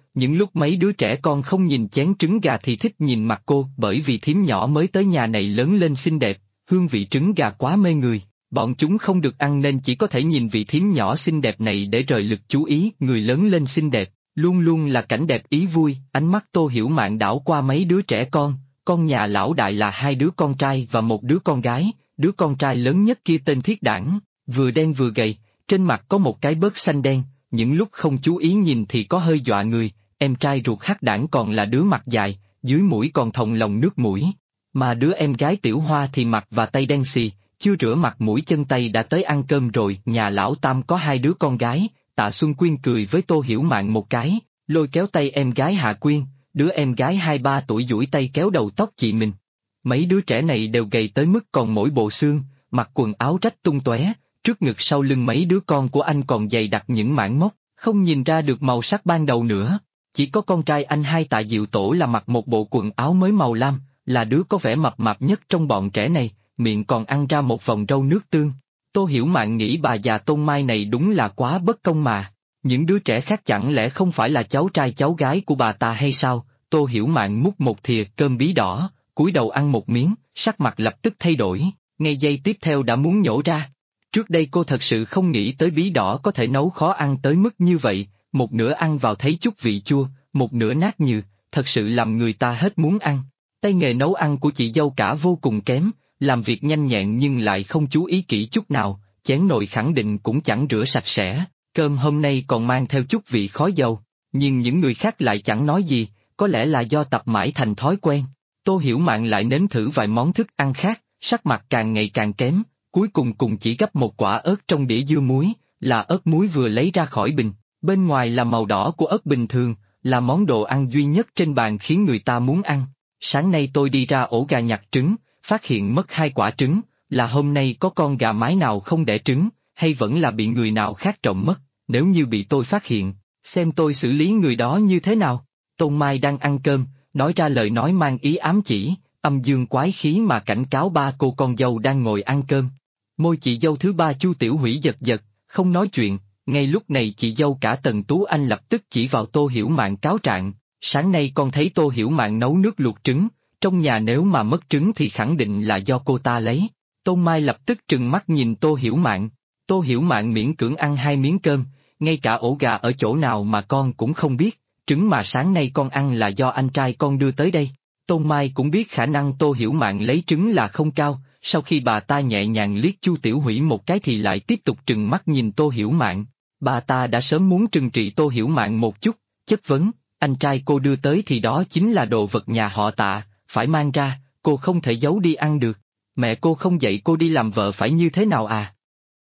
Speaker 1: những lúc mấy đứa trẻ con không nhìn chén trứng gà thì thích nhìn mặt cô, bởi vì thím nhỏ mới tới nhà này lớn lên xinh đẹp, hương vị trứng gà quá mê người. Bọn chúng không được ăn nên chỉ có thể nhìn vị thím nhỏ xinh đẹp này để rời lực chú ý. Người lớn lên xinh đẹp, luôn luôn là cảnh đẹp ý vui. Ánh mắt Tô Hiểu Mạn đảo qua mấy đứa trẻ con nhà lão đại là hai đứa con trai và một đứa con gái. Đứa con trai lớn nhất kia tên Thiết Đản, vừa đen vừa gầy, trên mặt có một cái bớt xanh đen, những lúc không chú ý nhìn thì có hơi dọa người. Em trai ruột Hắc Đản còn là đứa mặt dài, dưới mũi còn thòng lồng nước mũi, mà đứa em gái Tiểu Hoa thì mặt và tay đen xì, chưa rửa mặt mũi chân tay đã tới ăn cơm rồi. Nhà lão Tam có hai đứa con gái. Tạ Xuân Quyên cười với Tô Hiểu Mạn một cái, lôi kéo tay em gái Hạ Quyên, đứa em gái 2-3 tuổi duỗi tay kéo đầu tóc chị mình. Mấy đứa trẻ này đều gầy tới mức còn mỗi bộ xương, mặc quần áo rách tung tóe, trước ngực sau lưng mấy đứa con của anh còn dày đặc những mảng mốc, không nhìn ra được màu sắc ban đầu nữa. Chỉ có con trai anh hai Tạ Diệu Tổ là mặc một bộ quần áo mới màu lam, là đứa có vẻ mập mạp nhất trong bọn trẻ này, miệng còn ăn ra một vòng râu nước tương. Tô Hiểu Mạn nghĩ bà già Tôn Mai này đúng là quá bất công mà. Những đứa trẻ khác chẳng lẽ không phải là cháu trai cháu gái của bà ta hay sao? Tô Hiểu Mạn múc một thìa cơm bí đỏ, cúi đầu ăn một miếng, sắc mặt lập tức thay đổi, ngay giây tiếp theo đã muốn nhổ ra. Trước đây cô thật sự không nghĩ tới bí đỏ có thể nấu khó ăn tới mức như vậy, một nửa ăn vào thấy chút vị chua, một nửa nát nhừ, thật sự làm người ta hết muốn ăn. Tay nghề nấu ăn của chị dâu cả vô cùng kém, làm việc nhanh nhẹn nhưng lại không chú ý kỹ chút nào, chén nồi khẳng định cũng chẳng rửa sạch sẽ, cơm hôm nay còn mang theo chút vị khói dầu, nhưng những người khác lại chẳng nói gì, có lẽ là do tập mãi thành thói quen. Tô Hiểu Mạn lại nếm thử vài món thức ăn khác, sắc mặt càng ngày càng kém, cuối cùng chỉ gấp một quả ớt trong đĩa dưa muối, là ớt muối vừa lấy ra khỏi bình, bên ngoài là màu đỏ của ớt bình thường, là món đồ ăn duy nhất trên bàn khiến người ta muốn ăn. Sáng nay tôi đi ra ổ gà nhặt trứng, phát hiện mất 2 quả trứng, là hôm nay có con gà mái nào không đẻ trứng, hay vẫn là bị người nào khác trộm mất, nếu như bị tôi phát hiện, xem tôi xử lý người đó như thế nào. Tôn Mai đang ăn cơm, nói ra lời nói mang ý ám chỉ, âm dương quái khí mà cảnh cáo ba cô con dâu đang ngồi ăn cơm. Môi chị dâu thứ ba Chu Tiểu Hủy giật giật, không nói chuyện, ngay lúc này chị dâu cả Tần Tú Anh lập tức chỉ vào Tô Hiểu Mạn cáo trạng, sáng nay con thấy Tô Hiểu Mạn nấu nước luộc trứng, trong nhà nếu mà mất trứng thì khẳng định là do cô ta lấy. Tôn Mai lập tức trừng mắt nhìn Tô Hiểu Mạn. Tô Hiểu Mạn miễn cưỡng ăn 2 miếng cơm, ngay cả ổ gà ở chỗ nào mà con cũng không biết, trứng mà sáng nay con ăn là do anh trai con đưa tới đây. Tôn Mai cũng biết khả năng Tô Hiểu Mạn lấy trứng là không cao, sau khi bà ta nhẹ nhàng liếc Chu Tiểu Hủy một cái thì lại tiếp tục trừng mắt nhìn Tô Hiểu Mạn. Bà ta đã sớm muốn trừng trị Tô Hiểu Mạn một chút, chất vấn, anh trai cô đưa tới thì đó chính là đồ vật nhà họ Tạ, phải mang ra, cô không thể giấu đi ăn được. Mẹ cô không dạy cô đi làm vợ phải như thế nào à?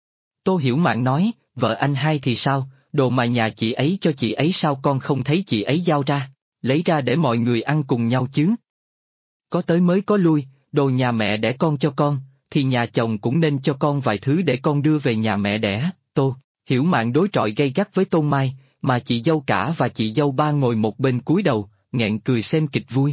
Speaker 1: Tô Hiểu Mạn nói, vợ anh hai thì sao, đồ mà nhà chị ấy cho chị ấy sao con không thấy chị ấy giao ra, lấy ra để mọi người ăn cùng nhau chứ. Có tới mới có lui, đồ nhà mẹ đẻ con cho con, thì nhà chồng cũng nên cho con vài thứ để con đưa về nhà mẹ đẻ. Tô Hiểu Mạn đối chọi gay gắt với Tôn Mai, mà chị dâu cả và chị dâu ba ngồi một bên cúi đầu, nghẹn cười xem kịch vui.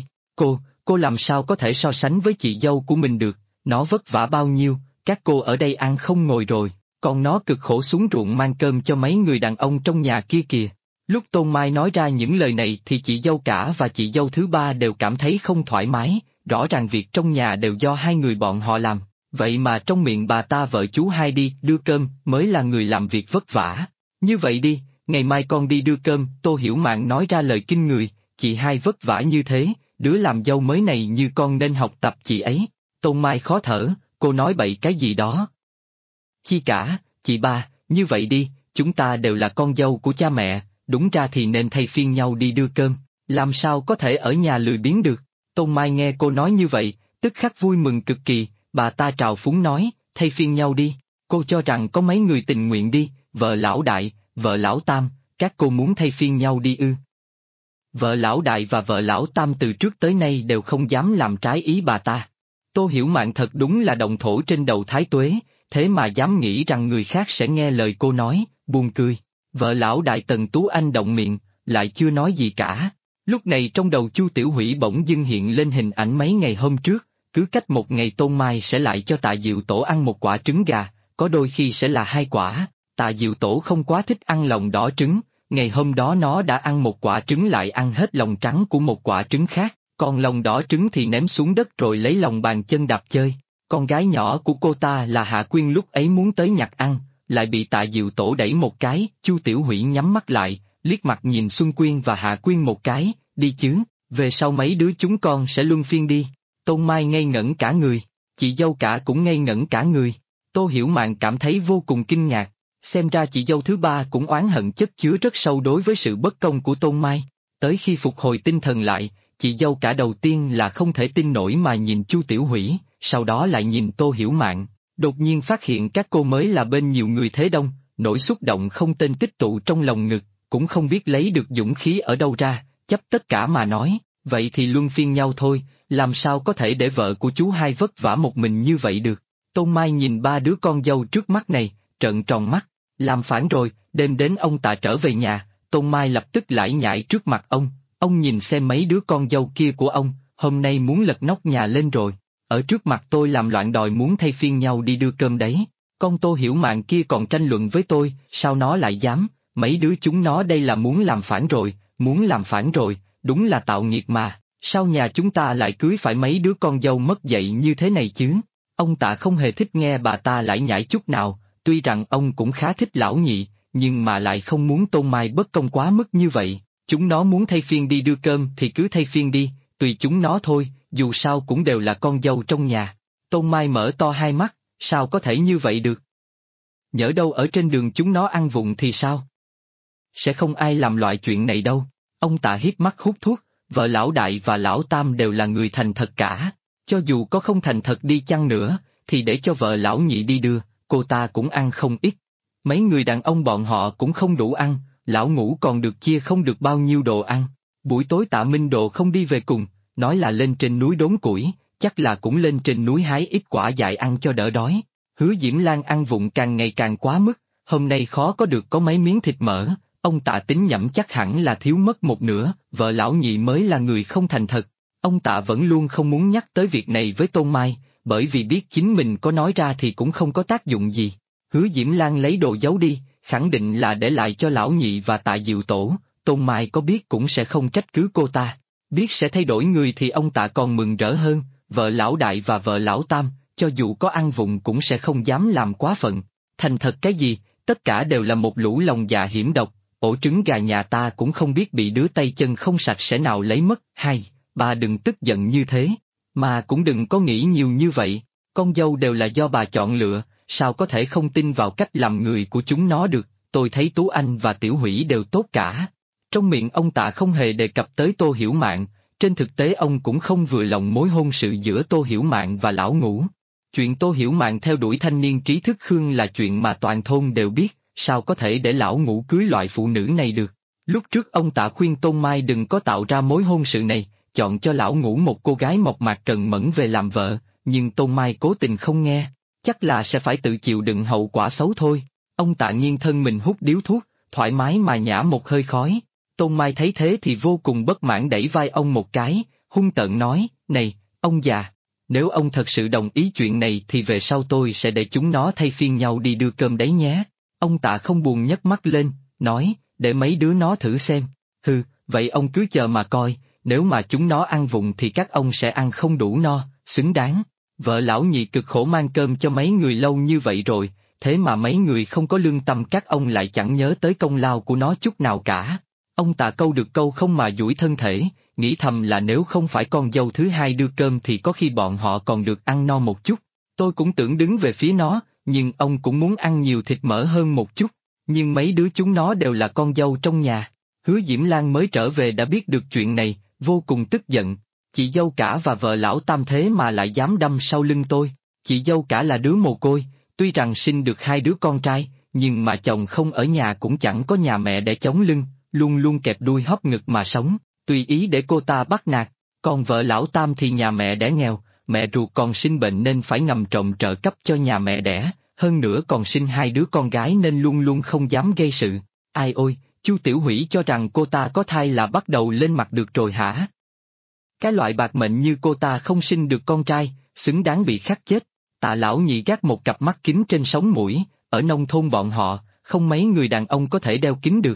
Speaker 1: Cô làm sao có thể so sánh với chị dâu của mình được, nó vất vả bao nhiêu, các cô ở đây ăn không ngồi rồi, còn nó cực khổ xuống ruộng mang cơm cho mấy người đàn ông trong nhà kia kìa. Lúc Tôn Mai nói ra những lời này thì chị dâu cả và chị dâu thứ ba đều cảm thấy không thoải mái, rõ ràng việc trong nhà đều do hai người bọn họ làm, vậy mà trong miệng bà ta vợ chú hai đi đưa cơm mới là người làm việc vất vả. Như vậy đi, ngày mai con đi đưa cơm. Tô Hiểu Mạn nói ra lời kinh người, chị hai vất vả như thế, đứa làm dâu mới này như con nên học tập chị ấy. Tôn Mai khó thở, cô nói bậy cái gì đó. Chi cả, chị ba, như vậy đi, chúng ta đều là con dâu của cha mẹ, đúng ra thì nên thay phiên nhau đi đưa cơm, làm sao có thể ở nhà lười biếng được. Tôn Mai nghe cô nói như vậy, tức khắc vui mừng cực kỳ, bà ta trào phúng nói, thay phiên nhau đi, cô cho rằng có mấy người tình nguyện đi, vợ lão đại, vợ lão tam, các cô muốn thay phiên nhau đi ư? Vợ lão đại và vợ lão tam từ trước tới nay đều không dám làm trái ý bà ta. Tô Hiểu Mạn thật đúng là động thổ trên đầu Thái Tuế, thế mà dám nghĩ rằng người khác sẽ nghe lời cô nói, buồn cười. Vợ lão đại Tần Tú Anh động miệng, lại chưa nói gì cả. Lúc này trong đầu Chu Tiểu Hủy bỗng dưng hiện lên hình ảnh mấy ngày hôm trước, cứ cách một ngày Tôn Mai sẽ lại cho Tạ Diệu Tổ ăn một quả trứng gà, có đôi khi sẽ là 2 quả. Tạ Diệu Tổ không quá thích ăn lòng đỏ trứng, ngày hôm đó nó đã ăn một quả trứng lại ăn hết lòng trắng của một quả trứng khác, còn lòng đỏ trứng thì ném xuống đất rồi lấy lòng bàn chân đạp chơi. Con gái nhỏ của cô ta là Hạ Quyên lúc ấy muốn tới nhặt ăn, lại bị Tạ Diệu Tổ đẩy một cái. Chu Tiểu Hủy nhắm mắt lại, liếc mặt nhìn Xuân Quyên và Hạ Quyên một cái, đi chứ, về sau mấy đứa chúng con sẽ luân phiên đi. Tôn Mai ngây ngẩn cả người, chị dâu cả cũng ngây ngẩn cả người. Tô Hiểu Mạn cảm thấy vô cùng kinh ngạc, xem ra chị dâu thứ ba cũng oán hận chất chứa rất sâu đối với sự bất công của Tôn Mai. Tới khi phục hồi tinh thần lại, chị dâu cả đầu tiên là không thể tin nổi mà nhìn Chu Tiểu Hủy, sau đó lại nhìn Tô Hiểu Mạn, đột nhiên phát hiện các cô mới là bên nhiều người thế đông, nỗi xúc động không tên tích tụ trong lòng ngực, cũng không biết lấy được dũng khí ở đâu ra, chấp tất cả mà nói, vậy thì luân phiên nhau thôi, làm sao có thể để vợ của chú hai vất vả một mình như vậy được. Tôn Mai nhìn ba đứa con dâu trước mắt này, trợn tròn mắt, làm phản rồi. Đêm đến ông Tạ trở về nhà, Tôn Mai lập tức lải nhải trước mặt ông nhìn xem mấy đứa con dâu kia của ông, hôm nay muốn lật nóc nhà lên rồi, ở trước mặt tôi làm loạn đòi muốn thay phiên nhau đi đưa cơm đấy. Con Tô Hiểu Mạn kia còn tranh luận với tôi, sao nó lại dám, mấy đứa chúng nó đây là muốn làm phản rồi, đúng là tạo nghiệt mà, sao nhà chúng ta lại cưới phải mấy đứa con dâu mất dạy như thế này chứ? Ông Tạ không hề thích nghe bà ta lải nhải chút nào, tuy rằng ông cũng khá thích lão nhị, nhưng mà lại không muốn Tôn Mai bất công quá mức như vậy. Chúng nó muốn thay phiên đi đưa cơm thì cứ thay phiên đi, tùy chúng nó thôi, dù sao cũng đều là con dâu trong nhà. Tôn Mai mở to hai mắt, sao có thể như vậy được? Nhỡ đâu ở trên đường chúng nó ăn vụng thì sao? Sẽ không ai làm loại chuyện này đâu. Ông Tạ híp mắt hút thuốc, vợ lão đại và lão tam đều là người thành thật cả. Cho dù có không thành thật đi chăng nữa, thì để cho vợ lão nhị đi đưa, cô ta cũng ăn không ít. Mấy người đàn ông bọn họ cũng không đủ ăn, lão Ngũ còn được chia không được bao nhiêu đồ ăn. Buổi tối Tạ Minh Độ không đi về cùng, nói là lên trên núi đốn củi, chắc là cũng lên trên núi hái ít quả dại ăn cho đỡ đói. Hứa Diễm Lan ăn vụng càng ngày càng quá mức, hôm nay khó có được có mấy miếng thịt mỡ, ông Tạ tính nhẩm chắc hẳn là thiếu mất một nửa, vợ lão nhị mới là người không thành thật. Ông Tạ vẫn luôn không muốn nhắc tới việc này với Tôn Mai, bởi vì biết chính mình có nói ra thì cũng không có tác dụng gì. Hứa Diễm Lan lấy đồ giấu đi, khẳng định là để lại cho lão nhị và Tạ Diệu Tổ, Tôn Mai có biết cũng sẽ không trách cứ cô ta. Biết sẽ thay đổi người thì ông Tạ còn mừng rỡ hơn, vợ lão đại và vợ lão tam, cho dù có ăn vụng cũng sẽ không dám làm quá phận. Thành thật cái gì, tất cả đều là một lũ lòng dạ hiểm độc, ổ trứng gà nhà ta cũng không biết bị đứa tay chân không sạch sẽ nào lấy mất. Hai, bà đừng tức giận như thế, mà cũng đừng có nghĩ nhiều như vậy, con dâu đều là do bà chọn lựa, sao có thể không tin vào cách làm người của chúng nó được. Tôi thấy Tú Anh và Tiểu Hủy đều tốt cả. Trong miệng ông Tạ không hề đề cập tới Tô Hiểu Mạn, trên thực tế ông cũng không vừa lòng mối hôn sự giữa Tô Hiểu Mạn và lão Ngũ. Chuyện Tô Hiểu Mạn theo đuổi thanh niên trí thức Khương là chuyện mà toàn thôn đều biết, sao có thể để lão Ngũ cưới loại phụ nữ này được. Lúc trước ông Tạ khuyên Tôn Mai đừng có tạo ra mối hôn sự này, chọn cho lão Ngũ một cô gái mộc mạc cần mẫn về làm vợ, nhưng Tôn Mai cố tình không nghe, chắc là sẽ phải tự chịu đựng hậu quả xấu thôi. Ông Tạ nghiêng thân mình hút điếu thuốc, thoải mái mà nhả một hơi khói. Tôn Mai thấy thế thì vô cùng bất mãn đẩy vai ông một cái, hung tợn nói, này, ông già, nếu ông thật sự đồng ý chuyện này thì về sau tôi sẽ để chúng nó thay phiên nhau đi đưa cơm đấy nhé. Ông Tạ không buồn nhấc mắt lên, nói, để mấy đứa nó thử xem. Hừ, vậy ông cứ chờ mà coi, nếu mà chúng nó ăn vụng thì các ông sẽ ăn không đủ no, xứng đáng. Vợ lão nhị cực khổ mang cơm cho mấy người lâu như vậy rồi, thế mà mấy người không có lương tâm, các ông lại chẳng nhớ tới công lao của nó chút nào cả. Ông Tạ câu được câu không mà duỗi thân thể, nghĩ thầm là nếu không phải con dâu thứ hai đưa cơm thì có khi bọn họ còn được ăn no một chút. Tôi cũng tưởng đứng về phía nó, nhưng ông cũng muốn ăn nhiều thịt mỡ hơn một chút, nhưng mấy đứa chúng nó đều là con dâu trong nhà. Hứa Diễm Lan mới trở về đã biết được chuyện này, vô cùng tức giận. Chị dâu cả và vợ lão tam thế mà lại dám đâm sau lưng tôi. Chị dâu cả là đứa mồ côi, tuy rằng sinh được hai đứa con trai, nhưng mà chồng không ở nhà cũng chẳng có nhà mẹ để chống lưng, luôn luôn kẹp đuôi hóp ngực mà sống, tùy ý để cô ta bắt nạt. Còn vợ lão tam thì nhà mẹ đẻ nghèo, mẹ ruột còn sinh bệnh nên phải ngầm trộm trợ cấp cho nhà mẹ đẻ, hơn nữa còn sinh hai đứa con gái nên luôn luôn không dám gây sự. Ai ôi, Chu Tiểu Hủy cho rằng cô ta có thai là bắt đầu lên mặt được rồi hả? Cái loại bạc mệnh như cô ta không sinh được con trai, xứng đáng bị khắc chết. Tạ lão nhị gác một cặp mắt kính trên sống mũi, ở nông thôn bọn họ, không mấy người đàn ông có thể đeo kính được.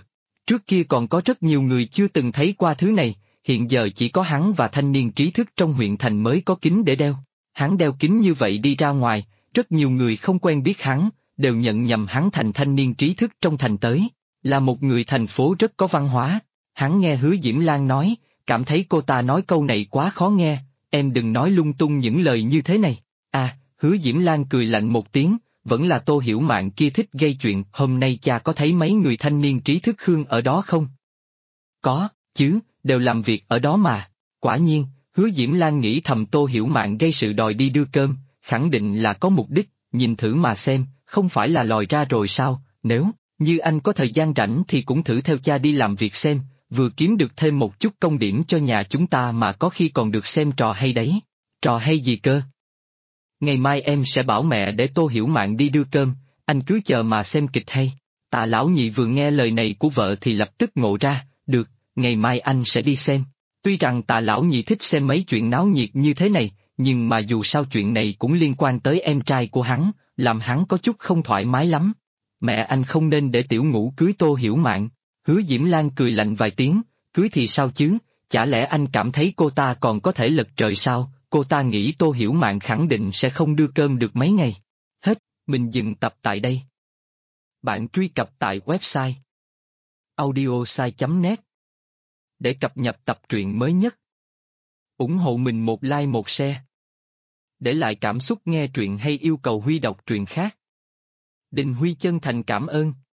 Speaker 1: Trước kia còn có rất nhiều người chưa từng thấy qua thứ này, hiện giờ chỉ có hắn và thanh niên trí thức trong huyện thành mới có kính để đeo. Hắn đeo kính như vậy đi ra ngoài, rất nhiều người không quen biết hắn, đều nhận nhầm hắn thành thanh niên trí thức trong thành tới, là một người thành phố rất có văn hóa. Hắn nghe Hứa Diễm Lan nói, cảm thấy cô ta nói câu này quá khó nghe, em đừng nói lung tung những lời như thế này. À, Hứa Diễm Lan cười lạnh một tiếng, vẫn là Tô Hiểu Mạn kia thích gây chuyện, hôm nay cha có thấy mấy người thanh niên trí thức Khương ở đó không? Có, chứ, đều làm việc ở đó mà. Quả nhiên, Hứa Diễm Lan nghĩ thầm Tô Hiểu Mạn gây sự đòi đi đưa cơm, khẳng định là có mục đích, nhìn thử mà xem, không phải là lòi ra rồi sao, nếu như anh có thời gian rảnh thì cũng thử theo cha đi làm việc xem, vừa kiếm được thêm một chút công điểm cho nhà chúng ta mà có khi còn được xem trò hay đấy. Trò hay gì cơ? Ngày mai em sẽ bảo mẹ để Tô Hiểu Mạn đi đưa cơm, anh cứ chờ mà xem kịch hay. Tạ Lão Nhị vừa nghe lời này của vợ thì lập tức ngộ ra, được, ngày mai anh sẽ đi xem. Tuy rằng Tạ Lão Nhị thích xem mấy chuyện náo nhiệt như thế này, nhưng mà dù sao chuyện này cũng liên quan tới em trai của hắn, làm hắn có chút không thoải mái lắm. Mẹ anh không nên để Tiểu Ngũ cưới Tô Hiểu Mạn. Hứa Diễm Lan cười lạnh vài tiếng, cưới thì sao chứ, chả lẽ anh cảm thấy cô ta còn có thể lật trời sao, cô ta nghĩ Tô Hiểu Mạn khẳng định sẽ không đưa cơm được mấy ngày. Hết, mình dừng tập tại đây. Bạn truy cập tại website audiosai.net để cập nhật tập truyện mới nhất. Ủng hộ mình một like một share. Để lại cảm xúc nghe truyện hay yêu cầu Huy đọc truyện khác. Đình Huy chân thành cảm ơn.